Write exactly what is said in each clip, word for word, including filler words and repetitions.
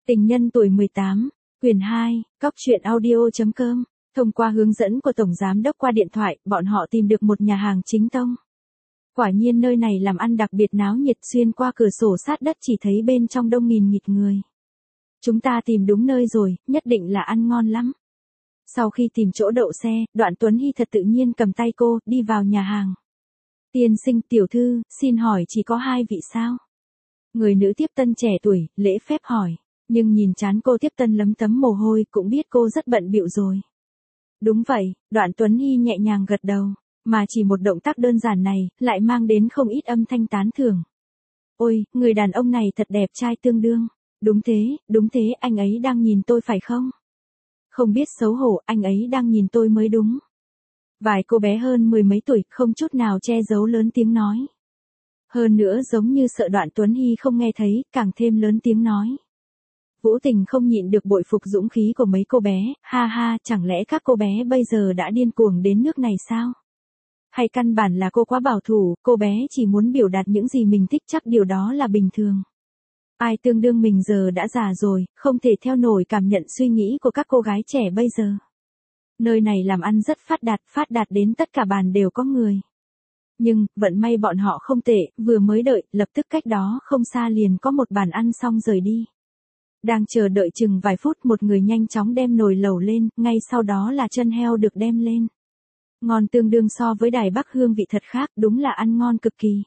Tình nhân tuổi mười tám, quyển hai, cóc truyện audio chấm com. Thông qua hướng dẫn của Tổng Giám đốc qua điện thoại, bọn họ tìm được một nhà hàng chính tông. Quả nhiên nơi này làm ăn đặc biệt náo nhiệt, xuyên qua cửa sổ sát đất chỉ thấy bên trong đông nghìn nghịt người. Chúng ta tìm đúng nơi rồi, nhất định là ăn ngon lắm. Sau khi tìm chỗ đậu xe, Đoạn Tuấn Hy thật tự nhiên cầm tay cô, đi vào nhà hàng. Tiên sinh, tiểu thư, xin hỏi chỉ có hai vị sao? Người nữ tiếp tân trẻ tuổi, lễ phép hỏi. Nhưng nhìn trán cô tiếp tân lấm tấm mồ hôi cũng biết cô rất bận bịu rồi. Đúng vậy, Đoạn Tuấn Hy nhẹ nhàng gật đầu. Mà chỉ một động tác đơn giản này, lại mang đến không ít âm thanh tán thưởng. Ôi, người đàn ông này thật đẹp trai tương đương. Đúng thế, đúng thế, anh ấy đang nhìn tôi phải không? Không biết xấu hổ, anh ấy đang nhìn tôi mới đúng. Vài cô bé hơn mười mấy tuổi, không chút nào che giấu lớn tiếng nói. Hơn nữa giống như sợ Đoạn Tuấn Hy không nghe thấy, càng thêm lớn tiếng nói. Vũ Tình không nhịn được bội phục dũng khí của mấy cô bé, ha ha, chẳng lẽ các cô bé bây giờ đã điên cuồng đến nước này sao? Hay căn bản là cô quá bảo thủ, cô bé chỉ muốn biểu đạt những gì mình thích, chắc điều đó là bình thường. Ai tương đương mình giờ đã già rồi, không thể theo nổi cảm nhận suy nghĩ của các cô gái trẻ bây giờ. Nơi này làm ăn rất phát đạt, phát đạt đến tất cả bàn đều có người. Nhưng, vận may bọn họ không tệ, vừa mới đợi, lập tức cách đó không xa liền có một bàn ăn xong rời đi. Đang chờ đợi chừng vài phút một người nhanh chóng đem nồi lẩu lên, ngay sau đó là chân heo được đem lên. Ngon tương đương so với Đài Bắc hương vị thật khác, đúng là ăn ngon cực kỳ.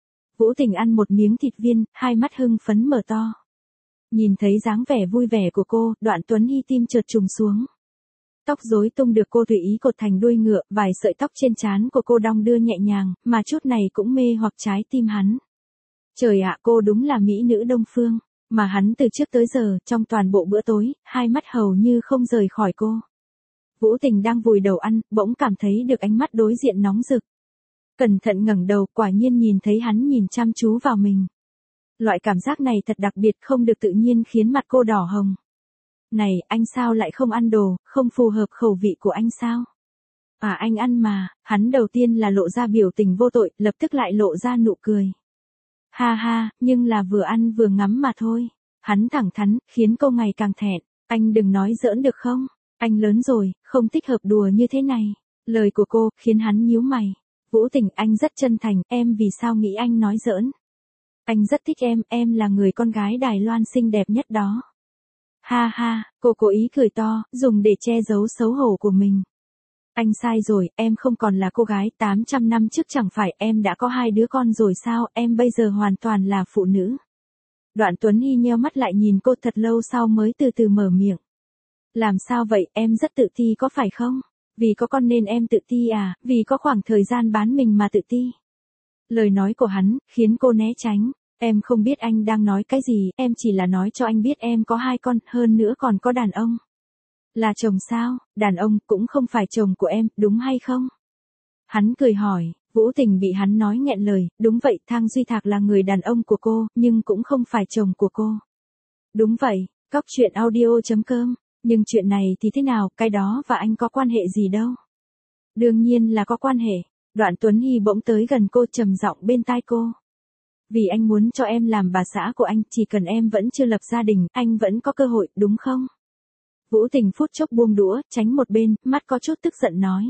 Vũ Tình ăn một miếng thịt viên, hai mắt hưng phấn mở to. Nhìn thấy dáng vẻ vui vẻ của cô, Đoạn Tuấn Hy tim chợt trùng xuống. Tóc rối tung được cô tùy ý cột thành đuôi ngựa, vài sợi tóc trên trán của cô đong đưa nhẹ nhàng, mà chút này cũng mê hoặc trái tim hắn. Trời ạ, cô đúng là mỹ nữ Đông Phương, mà hắn từ trước tới giờ, trong toàn bộ bữa tối, hai mắt hầu như không rời khỏi cô. Vũ Tình đang vùi đầu ăn, bỗng cảm thấy được ánh mắt đối diện nóng rực. Cẩn thận ngẩng đầu, quả nhiên nhìn thấy hắn nhìn chăm chú vào mình. Loại cảm giác này thật đặc biệt, không được tự nhiên khiến mặt cô đỏ hồng. Này, anh sao lại không ăn đồ, không phù hợp khẩu vị của anh sao? À anh ăn mà, hắn đầu tiên là lộ ra biểu tình vô tội, lập tức lại lộ ra nụ cười. Ha ha, nhưng là vừa ăn vừa ngắm mà thôi. Hắn thẳng thắn, khiến cô ngày càng thẹn. Anh đừng nói giỡn được không? Anh lớn rồi, không thích hợp đùa như thế này. Lời của cô, khiến hắn nhíu mày. Vũ Tình, anh rất chân thành, em vì sao nghĩ anh nói giỡn? Anh rất thích em, em là người con gái Đài Loan xinh đẹp nhất đó. Ha ha, cô cố ý cười to, dùng để che giấu xấu hổ của mình. Anh sai rồi, em không còn là cô gái, tám trăm năm trước chẳng phải em đã có hai đứa con rồi sao, em bây giờ hoàn toàn là phụ nữ. Đoạn Tuấn Hy nheo mắt lại nhìn cô thật lâu sau mới từ từ mở miệng. Làm sao vậy, em rất tự ti có phải không? Vì có con nên em tự ti à, vì có khoảng thời gian bán mình mà tự ti. Lời nói của hắn, khiến cô né tránh. Em không biết anh đang nói cái gì, em chỉ là nói cho anh biết em có hai con, hơn nữa còn có đàn ông. Là chồng sao, đàn ông cũng không phải chồng của em, đúng hay không? Hắn cười hỏi, Vũ Tình bị hắn nói nghẹn lời, đúng vậy, Thang Duy Thạc là người đàn ông của cô, nhưng cũng không phải chồng của cô. Đúng vậy, cóc truyện audio chấm com, nhưng chuyện này thì thế nào, cái đó và anh có quan hệ gì đâu? Đương nhiên là có quan hệ, Đoạn Tuấn Hy bỗng tới gần cô trầm giọng bên tai cô. Vì anh muốn cho em làm bà xã của anh, chỉ cần em vẫn chưa lập gia đình, anh vẫn có cơ hội, đúng không? Vũ Tình phút chốc buông đũa, tránh một bên, mắt có chút tức giận nói.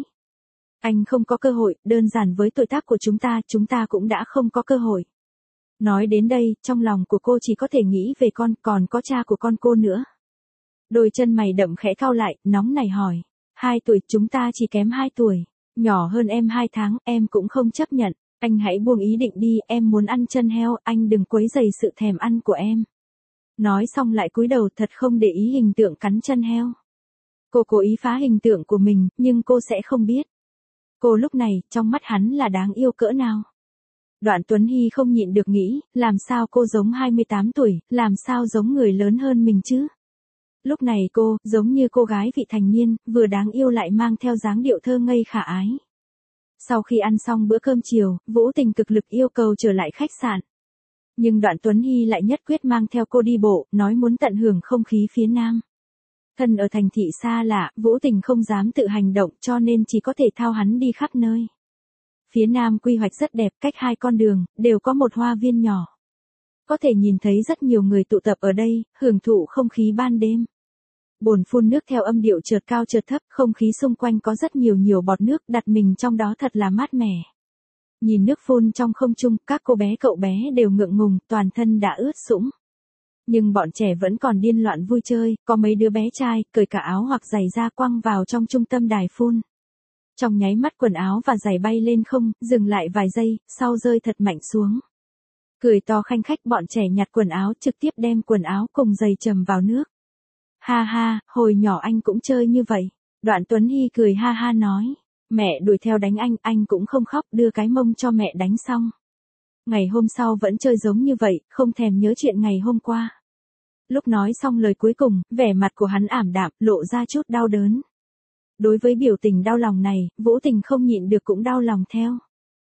Anh không có cơ hội, đơn giản với tuổi tác của chúng ta, chúng ta cũng đã không có cơ hội. Nói đến đây, trong lòng của cô chỉ có thể nghĩ về con, còn có cha của con cô nữa. Đôi chân mày đậm khẽ cau lại, nóng nảy hỏi. Hai tuổi, chúng ta chỉ kém hai tuổi. Nhỏ hơn em hai tháng, em cũng không chấp nhận. Anh hãy buông ý định đi, em muốn ăn chân heo, anh đừng quấy rầy sự thèm ăn của em. Nói xong lại cúi đầu thật không để ý hình tượng cắn chân heo. Cô cố ý phá hình tượng của mình, nhưng cô sẽ không biết. Cô lúc này, trong mắt hắn là đáng yêu cỡ nào. Đoạn Tuấn Hy không nhịn được nghĩ, làm sao cô giống hai mươi tám tuổi, làm sao giống người lớn hơn mình chứ? Lúc này cô, giống như cô gái vị thành niên, vừa đáng yêu lại mang theo dáng điệu thơ ngây khả ái. Sau khi ăn xong bữa cơm chiều, Vũ Tình cực lực yêu cầu trở lại khách sạn. Nhưng Đoạn Tuấn Hy lại nhất quyết mang theo cô đi bộ, nói muốn tận hưởng không khí phía Nam. Thân ở thành thị xa lạ, Vũ Tình không dám tự hành động cho nên chỉ có thể thao hắn đi khắp nơi. Phía Nam quy hoạch rất đẹp, cách hai con đường, đều có một hoa viên nhỏ. có thể nhìn thấy rất nhiều người tụ tập ở đây, hưởng thụ không khí ban đêm. Bồn phun nước theo âm điệu chợt cao chợt thấp, không khí xung quanh có rất nhiều nhiều bọt nước, đặt mình trong đó thật là mát mẻ. Nhìn nước phun trong không trung, các cô bé cậu bé đều ngượng ngùng, toàn thân đã ướt sũng. Nhưng bọn trẻ vẫn còn điên loạn vui chơi, có mấy đứa bé trai, cởi cả áo hoặc giày ra quăng vào trong trung tâm đài phun. Trong nháy mắt quần áo và giày bay lên không, dừng lại vài giây, sau rơi thật mạnh xuống. Cười to khanh khách bọn trẻ nhặt quần áo trực tiếp đem quần áo cùng giày chầm vào nước. Ha ha, hồi nhỏ anh cũng chơi như vậy. Đoạn Tuấn Hy cười ha ha nói. Mẹ đuổi theo đánh anh, anh cũng không khóc, đưa cái mông cho mẹ đánh xong. Ngày hôm sau vẫn chơi giống như vậy, không thèm nhớ chuyện ngày hôm qua. Lúc nói xong lời cuối cùng, vẻ mặt của hắn ảm đạm, lộ ra chút đau đớn. Đối với biểu tình đau lòng này, Vũ Tình không nhịn được cũng đau lòng theo.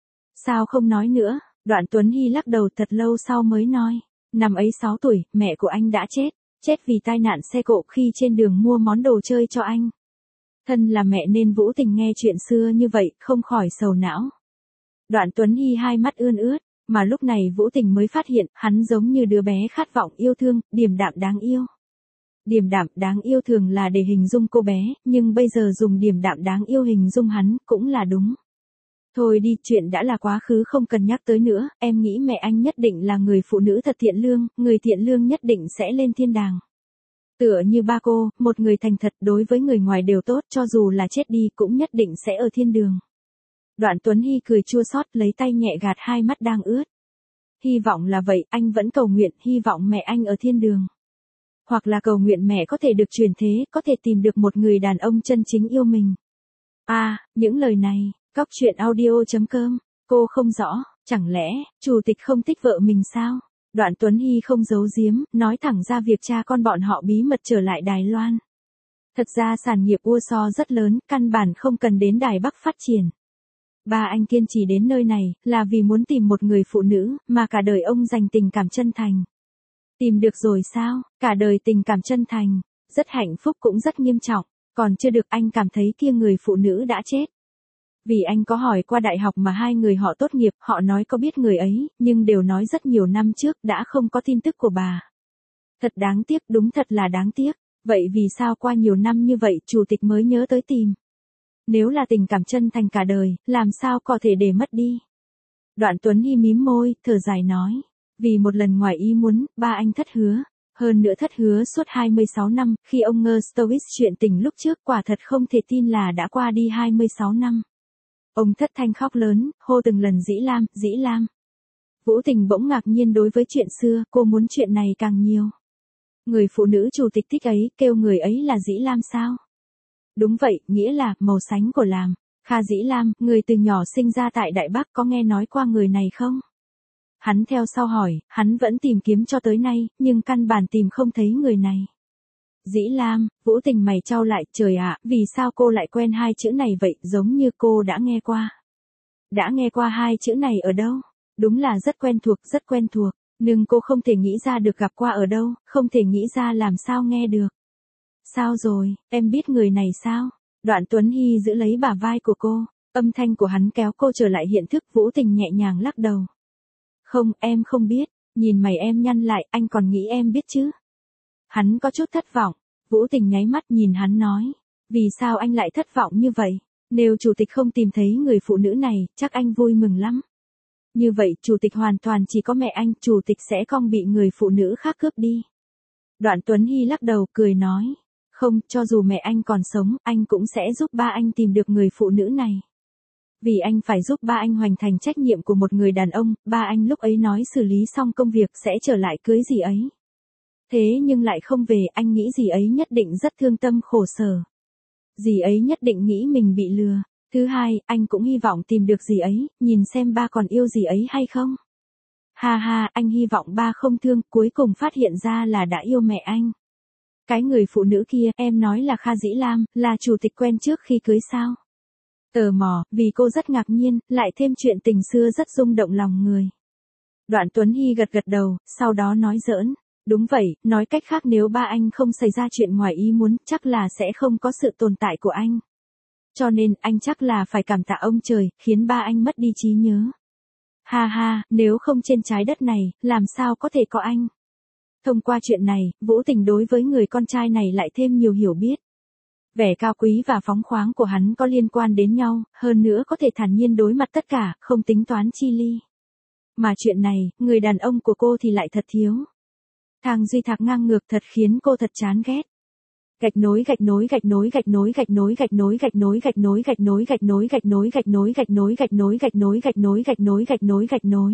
Sao không nói nữa? Đoạn Tuấn Hy lắc đầu thật lâu sau mới nói. Năm ấy sáu tuổi, mẹ của anh đã chết. Chết vì tai nạn xe cộ khi trên đường mua món đồ chơi cho anh. Thân là mẹ nên Vũ Tình nghe chuyện xưa như vậy, không khỏi sầu não. Đoạn Tuấn Hy hai mắt ươn ướt, mà lúc này Vũ Tình mới phát hiện, hắn giống như đứa bé khát vọng yêu thương, điềm đạm đáng yêu. Điềm đạm đáng yêu thường là để hình dung cô bé, nhưng bây giờ dùng điềm đạm đáng yêu hình dung hắn, cũng là đúng. Thôi đi, chuyện đã là quá khứ không cần nhắc tới nữa, em nghĩ mẹ anh nhất định là người phụ nữ thật thiện lương, người thiện lương nhất định sẽ lên thiên đàng. Tựa như ba cô, một người thành thật đối với người ngoài đều tốt, cho dù là chết đi cũng nhất định sẽ ở thiên đường. Đoạn Tuấn Hy cười chua xót lấy tay nhẹ gạt hai mắt đang ướt. Hy vọng là vậy, anh vẫn cầu nguyện, hy vọng mẹ anh ở thiên đường. Hoặc là cầu nguyện mẹ có thể được chuyển thế, có thể tìm được một người đàn ông chân chính yêu mình. À, những lời này, Cóc truyện audio chấm com, cô không rõ, chẳng lẽ, chủ tịch không thích vợ mình sao? Đoạn Tuấn Hy không giấu giếm, nói thẳng ra việc cha con bọn họ bí mật trở lại Đài Loan. Thật ra sản nghiệp ua so rất lớn, căn bản không cần đến Đài Bắc phát triển. Ba anh kiên trì đến nơi này, là vì muốn tìm một người phụ nữ, mà cả đời ông dành tình cảm chân thành. Tìm được rồi sao? Cả đời tình cảm chân thành, rất hạnh phúc cũng rất nghiêm trọng, còn chưa được anh cảm thấy kia người phụ nữ đã chết. Vì anh có hỏi qua đại học mà hai người họ tốt nghiệp, họ nói có biết người ấy, nhưng đều nói rất nhiều năm trước đã không có tin tức của bà. Thật đáng tiếc, đúng thật là đáng tiếc. Vậy vì sao qua nhiều năm như vậy chủ tịch mới nhớ tới tìm? Nếu là tình cảm chân thành cả đời, làm sao có thể để mất đi? Đoạn Tuấn Hy mím môi, thở dài nói. Vì một lần ngoài ý muốn, ba anh thất hứa. Hơn nữa thất hứa suốt hai mươi sáu năm, khi ông ngơ Stowis chuyện tình lúc trước quả thật không thể tin là đã qua đi hai mươi sáu năm. Ông thất thanh khóc lớn, hô từng lần Dĩ Lam, Dĩ Lam. Vũ Tình bỗng ngạc nhiên đối với chuyện xưa, cô muốn chuyện này càng nhiều. Người phụ nữ chủ tịch thích ấy, kêu người ấy là Dĩ Lam sao? Đúng vậy, nghĩa là, màu xanh của làm. Kha Dĩ Lam, người từ nhỏ sinh ra tại Đại Bắc, có nghe nói qua người này không? Hắn theo sau hỏi, hắn vẫn tìm kiếm cho tới nay, nhưng căn bản tìm không thấy người này. Dĩ Lam, Vũ Tình mày chau lại, trời ạ, vì sao cô lại quen hai chữ này vậy, giống như cô đã nghe qua. Đã nghe qua hai chữ này ở đâu? Đúng là rất quen thuộc, rất quen thuộc, nhưng cô không thể nghĩ ra được gặp qua ở đâu, không thể nghĩ ra làm sao nghe được. Sao rồi, em biết người này sao? Đoạn Tuấn Hy giữ lấy bả vai của cô, âm thanh của hắn kéo cô trở lại hiện thức. Vũ Tình nhẹ nhàng lắc đầu. Không, em không biết, nhìn mày em nhăn lại, anh còn nghĩ em biết chứ? Hắn có chút thất vọng, Vũ Tình nháy mắt nhìn hắn nói, vì sao anh lại thất vọng như vậy? Nếu chủ tịch không tìm thấy người phụ nữ này, chắc anh vui mừng lắm. Như vậy, chủ tịch hoàn toàn chỉ có mẹ anh, chủ tịch sẽ không bị người phụ nữ khác cướp đi. Đoạn Tuấn Hy lắc đầu cười nói, không, cho dù mẹ anh còn sống, anh cũng sẽ giúp ba anh tìm được người phụ nữ này. Vì anh phải giúp ba anh hoàn thành trách nhiệm của một người đàn ông, ba anh lúc ấy nói xử lý xong công việc sẽ trở lại cưới dì ấy. Thế nhưng lại không về, anh nghĩ dì ấy nhất định rất thương tâm khổ sở. Dì ấy nhất định nghĩ mình bị lừa. Thứ hai, anh cũng hy vọng tìm được dì ấy, nhìn xem ba còn yêu dì ấy hay không. Ha ha, anh hy vọng ba không thương, cuối cùng phát hiện ra là đã yêu mẹ anh. Cái người phụ nữ kia, em nói là Kha Dĩ Lam, là chủ tịch quen trước khi cưới sao? Tò mò, vì cô rất ngạc nhiên, lại thêm chuyện tình xưa rất rung động lòng người. Đoạn Tuấn Hy gật gật đầu, sau đó nói giỡn. Đúng vậy, nói cách khác nếu ba anh không xảy ra chuyện ngoài ý muốn, chắc là sẽ không có sự tồn tại của anh. Cho nên, anh chắc là phải cảm tạ ông trời, khiến ba anh mất đi trí nhớ. Ha ha, nếu không trên trái đất này, làm sao có thể có anh? Thông qua chuyện này, Vũ Tình đối với người con trai này lại thêm nhiều hiểu biết. Vẻ cao quý và phóng khoáng của hắn có liên quan đến nhau, hơn nữa có thể thản nhiên đối mặt tất cả, không tính toán chi ly. Mà chuyện này, người đàn ông của cô thì lại thật thiếu. Thang Duy Thạc ngang ngược thật khiến cô thật chán ghét. Gạch nối gạch nối gạch nối gạch nối gạch nối gạch nối gạch nối gạch nối gạch nối gạch nối gạch nối gạch nối gạch nối gạch nối gạch nối gạch nối gạch nối gạch nối gạch nối.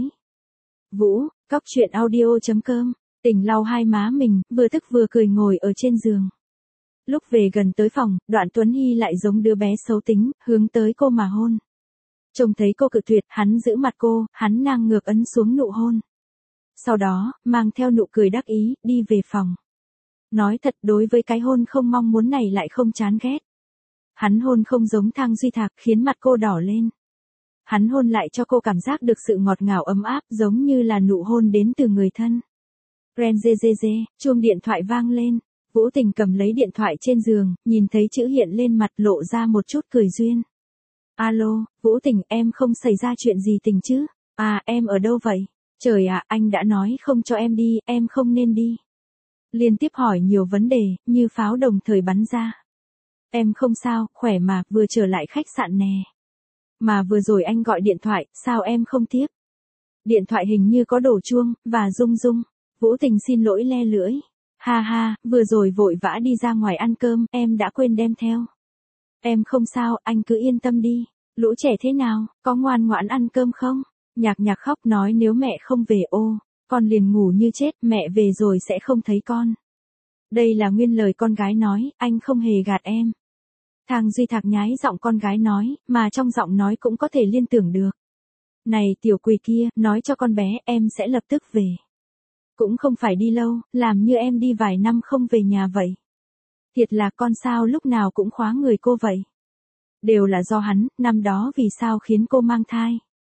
Vũ, cóc truyện audio chấm com. Tỉnh lau hai má mình, vừa tức vừa cười ngồi ở trên giường. Lúc về gần tới phòng, Đoạn Tuấn Hy lại giống đứa bé xấu tính, hướng tới cô mà hôn. Trông thấy cô cự tuyệt, hắn giữ mặt cô, hắn ngang ngược ấn xuống nụ hôn. Sau đó, mang theo nụ cười đắc ý, đi về phòng. Nói thật, đối với cái hôn không mong muốn này lại không chán ghét. Hắn hôn không giống Thang Duy Thạc, khiến mặt cô đỏ lên. Hắn hôn lại cho cô cảm giác được sự ngọt ngào ấm áp, giống như là nụ hôn đến từ người thân. Ren dê dê dê, chuông điện thoại vang lên. Vũ Tình cầm lấy điện thoại trên giường, nhìn thấy chữ hiện lên mặt lộ ra một chút cười duyên. Alo, Vũ Tình, em không xảy ra chuyện gì tình chứ? À, em ở đâu vậy? Trời ạ, anh đã nói không cho em đi, em không nên đi. Liên tiếp hỏi nhiều vấn đề, như pháo đồng thời bắn ra. Em không sao, khỏe mà, vừa trở lại khách sạn nè. Mà vừa rồi anh gọi điện thoại, sao em không tiếp? Điện thoại hình như có đổ chuông, và rung rung. Vũ Tình xin lỗi le lưỡi. Ha ha, vừa rồi vội vã đi ra ngoài ăn cơm, em đã quên đem theo. Em không sao, anh cứ yên tâm đi. Lũ trẻ thế nào, có ngoan ngoãn ăn cơm không? Nhạc Nhạc khóc nói nếu mẹ không về ô, con liền ngủ như chết, mẹ về rồi sẽ không thấy con. Đây là nguyên lời con gái nói, anh không hề gạt em. Thang Duy Thạc nhái giọng con gái nói, mà trong giọng nói cũng có thể liên tưởng được. Này tiểu quỷ kia, nói cho con bé em sẽ lập tức về. Cũng không phải đi lâu, làm như em đi vài năm không về nhà vậy. Thiệt là con sao lúc nào cũng khóa người cô vậy. Đều là do hắn, năm đó vì sao khiến cô mang thai.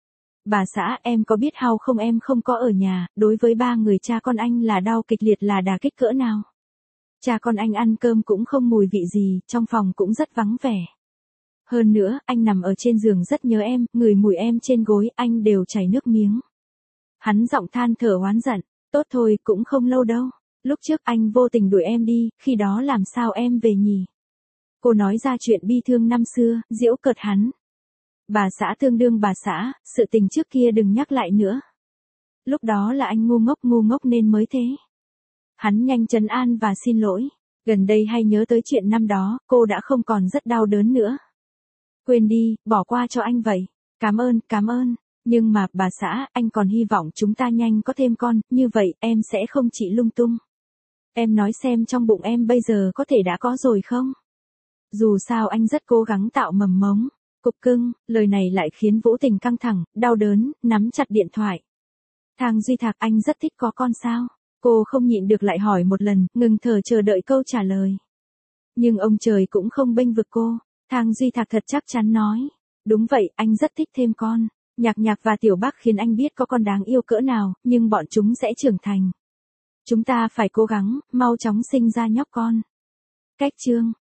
Bà xã, em có biết how không, em không có ở nhà, đối với ba người cha con anh là đau kịch liệt, là đả kích cỡ nào. Cha con anh ăn cơm cũng không mùi vị gì, trong phòng cũng rất vắng vẻ. Hơn nữa, anh nằm ở trên giường rất nhớ em, ngửi mùi em trên gối, anh đều chảy nước miếng. Hắn giọng than thở oán giận, tốt thôi, cũng không lâu đâu. Lúc trước anh vô tình đuổi em đi, khi đó làm sao em về nhỉ? Cô nói ra chuyện bi thương năm xưa, giễu cợt hắn. Bà xã tương đương bà xã, sự tình trước kia đừng nhắc lại nữa. Lúc đó là anh ngu ngốc ngu ngốc nên mới thế. Hắn nhanh trấn an và xin lỗi. Gần đây hay nhớ tới chuyện năm đó, cô đã không còn rất đau đớn nữa. Quên đi, bỏ qua cho anh vậy. Cảm ơn, cảm ơn. Nhưng mà, bà xã, anh còn hy vọng chúng ta nhanh có thêm con, như vậy em sẽ không chỉ lung tung. Em nói xem trong bụng em bây giờ có thể đã có rồi không? Dù sao anh rất cố gắng tạo mầm mống. Cục cưng, lời này lại khiến Vũ Tình căng thẳng, đau đớn, nắm chặt điện thoại. Thang Duy Thạc, anh rất thích có con sao? Cô không nhịn được lại hỏi một lần, ngừng thở chờ đợi câu trả lời. Nhưng ông trời cũng không bênh vực cô. Thang Duy Thạc thật chắc chắn nói. Đúng vậy, anh rất thích thêm con. Nhạc Nhạc và Tiểu Bắc khiến anh biết có con đáng yêu cỡ nào, nhưng bọn chúng sẽ trưởng thành. Chúng ta phải cố gắng, mau chóng sinh ra nhóc con. Cách chương.